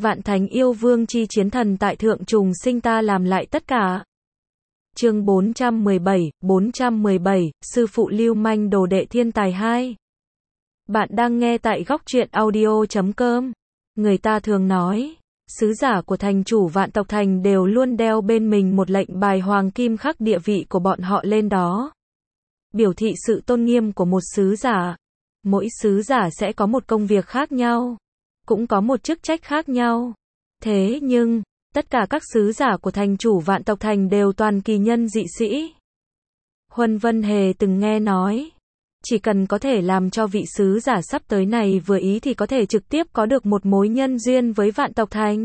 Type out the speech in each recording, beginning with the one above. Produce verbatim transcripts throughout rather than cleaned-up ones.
Vạn thánh yêu vương chi chiến thần tại thượng trùng sinh ta làm lại tất cả. Chương bốn trăm mười bảy, bốn trăm mười bảy, sư phụ lưu manh đồ đệ thiên tài hai. Bạn đang nghe tại góc truyện audio chấm com. Người ta thường nói, sứ giả của thành chủ vạn tộc thành đều luôn đeo bên mình một lệnh bài hoàng kim khắc địa vị của bọn họ lên đó. Biểu thị sự tôn nghiêm của một sứ giả. Mỗi sứ giả sẽ có một công việc khác nhau, cũng có một chức trách khác nhau. Thế nhưng, tất cả các sứ giả của thành chủ vạn tộc thành đều toàn kỳ nhân dị sĩ. Huân Vân Hề từng nghe nói, chỉ cần có thể làm cho vị sứ giả sắp tới này vừa ý thì có thể trực tiếp có được một mối nhân duyên với vạn tộc thành.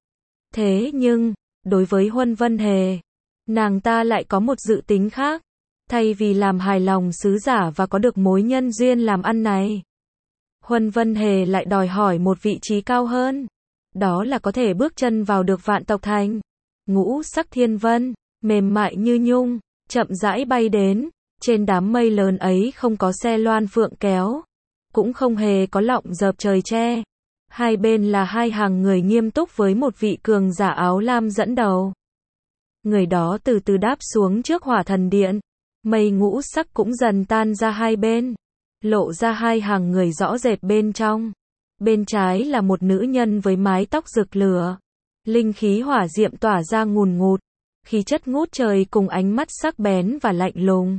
Thế nhưng, đối với Huân Vân Hề, nàng ta lại có một dự tính khác. Thay vì làm hài lòng sứ giả và có được mối nhân duyên làm ăn này, Huân Vân Hề lại đòi hỏi một vị trí cao hơn. Đó là có thể bước chân vào được vạn tộc thành. Ngũ sắc thiên vân, mềm mại như nhung, chậm rãi bay đến. Trên đám mây lớn ấy không có xe loan phượng kéo, cũng không hề có lọng dợp trời che. Hai bên là hai hàng người nghiêm túc với một vị cường giả áo lam dẫn đầu. Người đó từ từ đáp xuống trước hỏa thần điện. Mây ngũ sắc cũng dần tan ra hai bên, lộ ra hai hàng người rõ rệt bên trong. Bên trái là một nữ nhân với mái tóc rực lửa, linh khí hỏa diệm tỏa ra ngùn ngụt, khí chất ngút trời cùng ánh mắt sắc bén và lạnh lùng.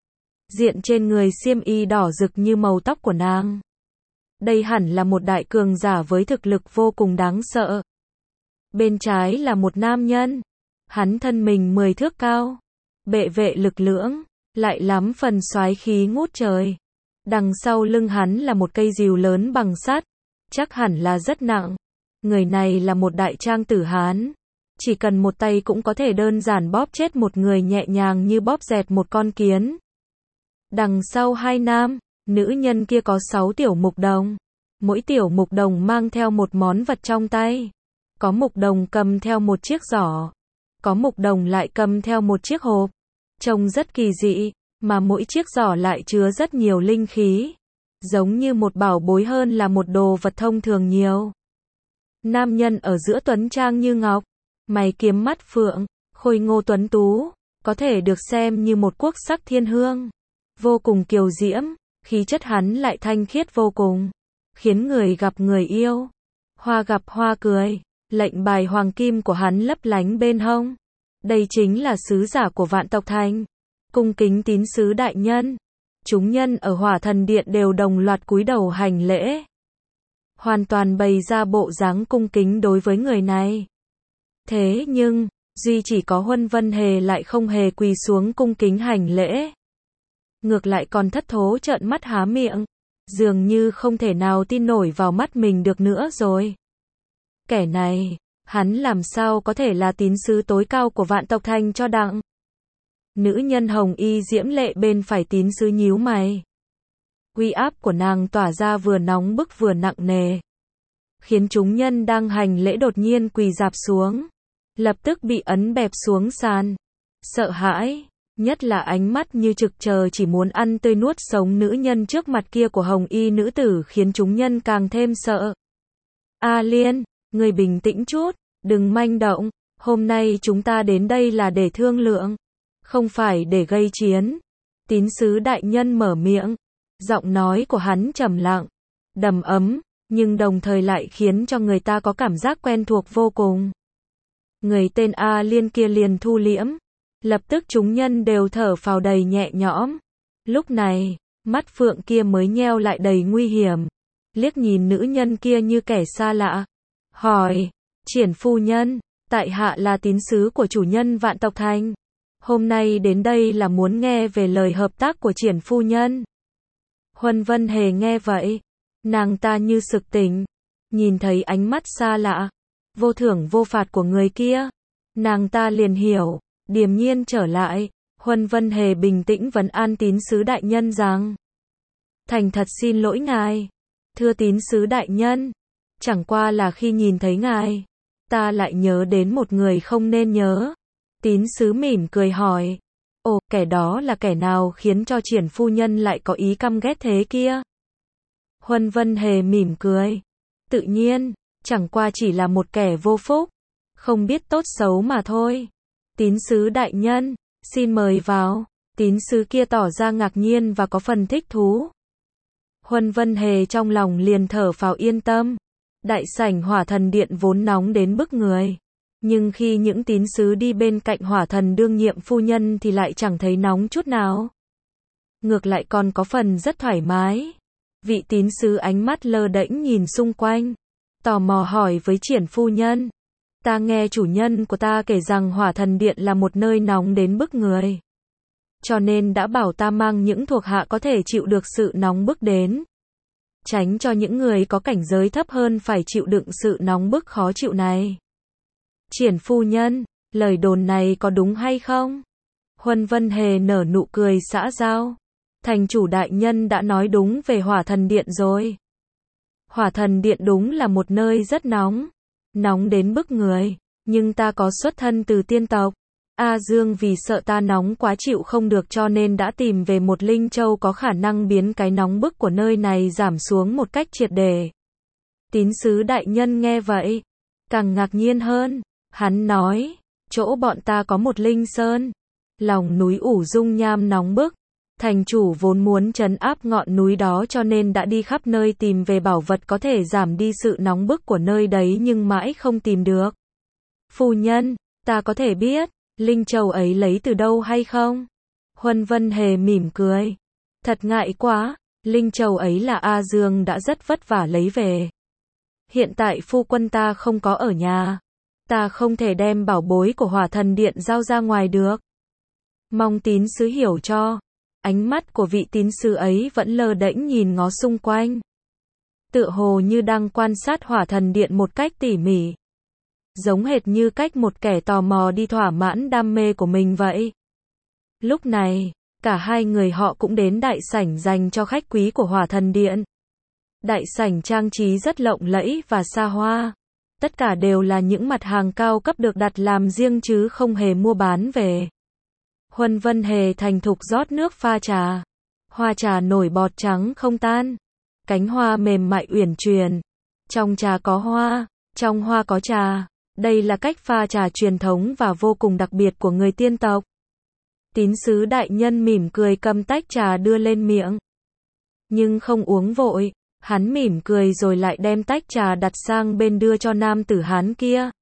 Diện trên người xiêm y đỏ rực như màu tóc của nàng. Đây hẳn là một đại cường giả với thực lực vô cùng đáng sợ. Bên trái là một nam nhân, hắn thân mình mười thước cao, bệ vệ lực lưỡng, lại lắm phần soái khí ngút trời. Đằng sau lưng hắn là một cây rìu lớn bằng sắt, chắc hẳn là rất nặng. Người này là một đại trang tử Hán, chỉ cần một tay cũng có thể đơn giản bóp chết một người nhẹ nhàng như bóp dẹt một con kiến. Đằng sau hai nam, nữ nhân kia có sáu tiểu mục đồng. Mỗi tiểu mục đồng mang theo một món vật trong tay. Có mục đồng cầm theo một chiếc giỏ, có mục đồng lại cầm theo một chiếc hộp. Trông rất kỳ dị, mà mỗi chiếc giỏ lại chứa rất nhiều linh khí. Giống như một bảo bối hơn là một đồ vật thông thường nhiều. Nam nhân ở giữa tuấn trang như ngọc, mày kiếm mắt phượng, khôi ngô tuấn tú, có thể được xem như một quốc sắc thiên hương. Vô cùng kiều diễm, khí chất hắn lại thanh khiết vô cùng, khiến người gặp người yêu. Hoa gặp hoa cười, lệnh bài hoàng kim của hắn lấp lánh bên hông. Đây chính là sứ giả của vạn tộc thành. Cung kính tín sứ đại nhân. Chúng nhân ở hỏa thần điện đều đồng loạt cúi đầu hành lễ. Hoàn toàn bày ra bộ dáng cung kính đối với người này. Thế nhưng, duy chỉ có Huân Vân Hề lại không hề quỳ xuống cung kính hành lễ. Ngược lại còn thất thố trợn mắt há miệng. Dường như không thể nào tin nổi vào mắt mình được nữa rồi. Kẻ này, hắn làm sao có thể là tín sứ tối cao của vạn tộc thành cho đặng. Nữ nhân hồng y diễm lệ bên phải tín sứ nhíu mày. Uy áp của nàng tỏa ra vừa nóng bức vừa nặng nề, khiến chúng nhân đang hành lễ đột nhiên quỳ rạp xuống, lập tức bị ấn bẹp xuống sàn. Sợ hãi, nhất là ánh mắt như trực chờ chỉ muốn ăn tươi nuốt sống nữ nhân trước mặt kia của hồng y nữ tử khiến chúng nhân càng thêm sợ. A Liên, người bình tĩnh chút, đừng manh động, hôm nay chúng ta đến đây là để thương lượng, không phải để gây chiến. Tín sứ đại nhân mở miệng, giọng nói của hắn trầm lặng, đầm ấm, nhưng đồng thời lại khiến cho người ta có cảm giác quen thuộc vô cùng. Người tên A Liên kia liền thu liễm, lập tức chúng nhân đều thở phào đầy nhẹ nhõm. Lúc này, mắt phượng kia mới nheo lại đầy nguy hiểm, liếc nhìn nữ nhân kia như kẻ xa lạ, hỏi, Triển phu nhân, tại hạ là tín sứ của chủ nhân vạn tộc thành. Hôm nay đến đây là muốn nghe về lời hợp tác của Triển phu nhân. Huân Vân Hề nghe vậy, nàng ta như sực tỉnh, nhìn thấy ánh mắt xa lạ, vô thưởng vô phạt của người kia, nàng ta liền hiểu, điềm nhiên trở lại. Huân Vân Hề bình tĩnh vấn an tín sứ đại nhân rằng, thành thật xin lỗi ngài, thưa tín sứ đại nhân, chẳng qua là khi nhìn thấy ngài, ta lại nhớ đến một người không nên nhớ. Tín sứ mỉm cười hỏi, ồ, kẻ đó là kẻ nào khiến cho Triển phu nhân lại có ý căm ghét thế kia? Huân Vân Hề mỉm cười, tự nhiên, chẳng qua chỉ là một kẻ vô phúc, không biết tốt xấu mà thôi. Tín sứ đại nhân, xin mời vào. Tín sứ kia tỏ ra ngạc nhiên và có phần thích thú. Huân Vân Hề trong lòng liền thở phào yên tâm. Đại sảnh Hỏa Thần Điện vốn nóng đến bức người, nhưng khi những tín sứ đi bên cạnh Hỏa Thần đương nhiệm phu nhân thì lại chẳng thấy nóng chút nào. Ngược lại còn có phần rất thoải mái. Vị tín sứ ánh mắt lơ đễnh nhìn xung quanh, tò mò hỏi với Triển phu nhân. Ta nghe chủ nhân của ta kể rằng Hỏa Thần Điện là một nơi nóng đến bức người, cho nên đã bảo ta mang những thuộc hạ có thể chịu được sự nóng bức đến, tránh cho những người có cảnh giới thấp hơn phải chịu đựng sự nóng bức khó chịu này. Triển phu nhân, lời đồn này có đúng hay không? Huân Vân Hề nở nụ cười xã giao. Thành chủ đại nhân đã nói đúng về Hỏa Thần Điện rồi. Hỏa Thần Điện đúng là một nơi rất nóng, nóng đến bức người, nhưng ta có xuất thân từ tiên tộc. A Dương vì sợ ta nóng quá chịu không được cho nên đã tìm về một linh châu có khả năng biến cái nóng bức của nơi này giảm xuống một cách triệt để. Tín sứ đại nhân nghe vậy, càng ngạc nhiên hơn. Hắn nói, chỗ bọn ta có một linh sơn, lòng núi ủ dung nham nóng bức. Thành chủ vốn muốn trấn áp ngọn núi đó cho nên đã đi khắp nơi tìm về bảo vật có thể giảm đi sự nóng bức của nơi đấy nhưng mãi không tìm được. Phu nhân, ta có thể biết linh châu ấy lấy từ đâu hay không? Huân Vân Hề mỉm cười. Thật ngại quá, linh châu ấy là A Dương đã rất vất vả lấy về. Hiện tại phu quân ta không có ở nhà, ta không thể đem bảo bối của Hỏa Thần Điện giao ra ngoài được. Mong tín sứ hiểu cho. Ánh mắt của vị tín sứ ấy vẫn lơ đễnh nhìn ngó xung quanh, tựa hồ như đang quan sát Hỏa Thần Điện một cách tỉ mỉ, giống hệt như cách một kẻ tò mò đi thỏa mãn đam mê của mình vậy. Lúc này, cả hai người họ cũng đến đại sảnh dành cho khách quý của Hỏa Thần Điện. Đại sảnh trang trí rất lộng lẫy và xa hoa. Tất cả đều là những mặt hàng cao cấp được đặt làm riêng chứ không hề mua bán về. Huân Vân Hề thành thục rót nước pha trà. Hoa trà nổi bọt trắng không tan. Cánh hoa mềm mại uyển chuyển. Trong trà có hoa, trong hoa có trà. Đây là cách pha trà truyền thống và vô cùng đặc biệt của người tiên tộc. Tín sứ đại nhân mỉm cười cầm tách trà đưa lên miệng. Nhưng không uống vội. Hắn mỉm cười rồi lại đem tách trà đặt sang bên đưa cho nam tử Hán kia.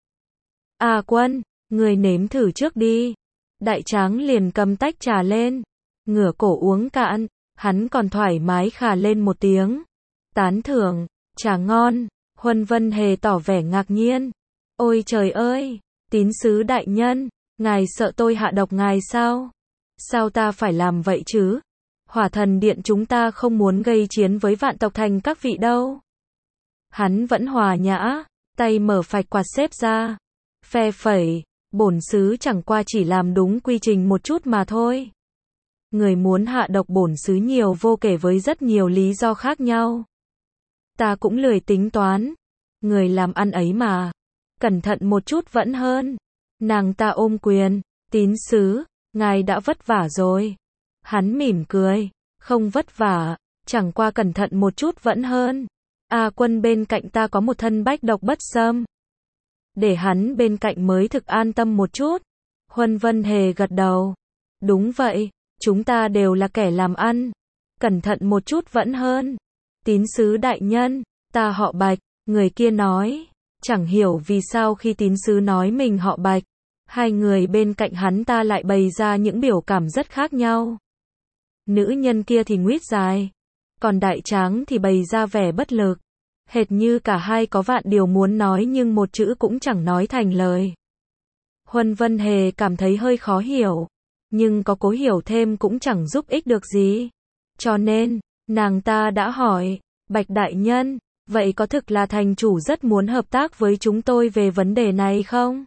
À Quân, người nếm thử trước đi. Đại tráng liền cầm tách trà lên, ngửa cổ uống cạn, hắn còn thoải mái khà lên một tiếng. Tán thưởng, trà ngon. Huân Vân Hề tỏ vẻ ngạc nhiên. Ôi trời ơi, tín sứ đại nhân, ngài sợ tôi hạ độc ngài sao? Sao ta phải làm vậy chứ? Hỏa Thần Điện chúng ta không muốn gây chiến với Vạn Tộc Thành các vị đâu. Hắn vẫn hòa nhã, tay mở phạch quạt xếp ra, phe phẩy. Bổn sứ chẳng qua chỉ làm đúng quy trình một chút mà thôi. Người muốn hạ độc bổn sứ nhiều vô kể với rất nhiều lý do khác nhau. Ta cũng lười tính toán. Người làm ăn ấy mà. Cẩn thận một chút vẫn hơn. Nàng ta ôm quyền. Tín sứ, ngài đã vất vả rồi. Hắn mỉm cười. Không vất vả, chẳng qua cẩn thận một chút vẫn hơn. A Quân bên cạnh ta có một thân bách độc bất xâm. Để hắn bên cạnh mới thực an tâm một chút. Huân Vân Hề gật đầu. Đúng vậy, chúng ta đều là kẻ làm ăn. Cẩn thận một chút vẫn hơn. Tín sứ đại nhân, ta họ Bạch, người kia nói. Chẳng hiểu vì sao khi tín sứ nói mình họ Bạch, hai người bên cạnh hắn ta lại bày ra những biểu cảm rất khác nhau. Nữ nhân kia thì nguyết dài, còn đại tráng thì bày ra vẻ bất lực. Hệt như cả hai có vạn điều muốn nói nhưng một chữ cũng chẳng nói thành lời. Huân Vân Hề cảm thấy hơi khó hiểu, nhưng có cố hiểu thêm cũng chẳng giúp ích được gì. Cho nên, nàng ta đã hỏi, Bạch đại nhân, vậy có thực là thành chủ rất muốn hợp tác với chúng tôi về vấn đề này không?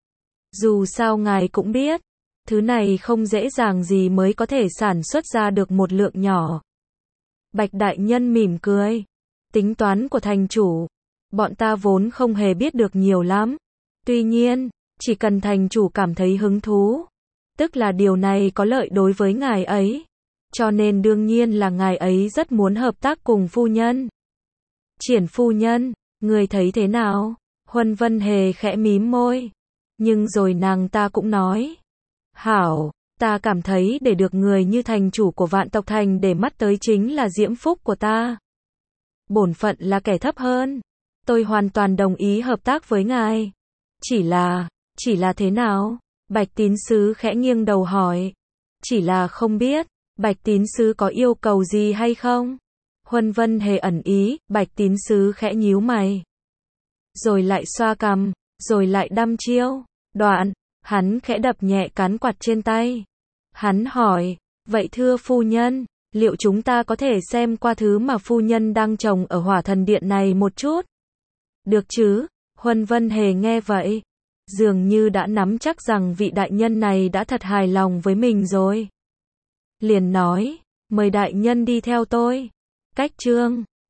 Dù sao ngài cũng biết, thứ này không dễ dàng gì mới có thể sản xuất ra được một lượng nhỏ. Bạch đại nhân mỉm cười. Tính toán của thành chủ, bọn ta vốn không hề biết được nhiều lắm. Tuy nhiên, chỉ cần thành chủ cảm thấy hứng thú, tức là điều này có lợi đối với ngài ấy. Cho nên đương nhiên là ngài ấy rất muốn hợp tác cùng phu nhân. Triển phu nhân, Ngươi thấy thế nào? Huân Vân Hề khẽ mím môi. Nhưng rồi nàng ta cũng nói. Hảo, ta cảm thấy để được người như thành chủ của Vạn Tộc Thành để mắt tới chính là diễm phúc của ta. Bổn phận là kẻ thấp hơn. Tôi hoàn toàn đồng ý hợp tác với ngài. Chỉ là, chỉ là thế nào? Bạch Tín Sứ khẽ nghiêng đầu hỏi. Chỉ là không biết, Bạch Tín Sứ có yêu cầu gì hay không? Huân Vân Hề ẩn ý, Bạch Tín Sứ khẽ nhíu mày. Rồi lại xoa cằm, rồi lại đăm chiêu. Đoạn, hắn khẽ đập nhẹ cán quạt trên tay. Hắn hỏi, vậy thưa phu nhân, liệu chúng ta có thể xem qua thứ mà phu nhân đang trồng ở Hỏa Thần Điện này một chút? Được chứ? Huân Vân Hề nghe vậy, dường như đã nắm chắc rằng vị đại nhân này đã thật hài lòng với mình rồi. Liền nói, mời đại nhân đi theo tôi. Cách chương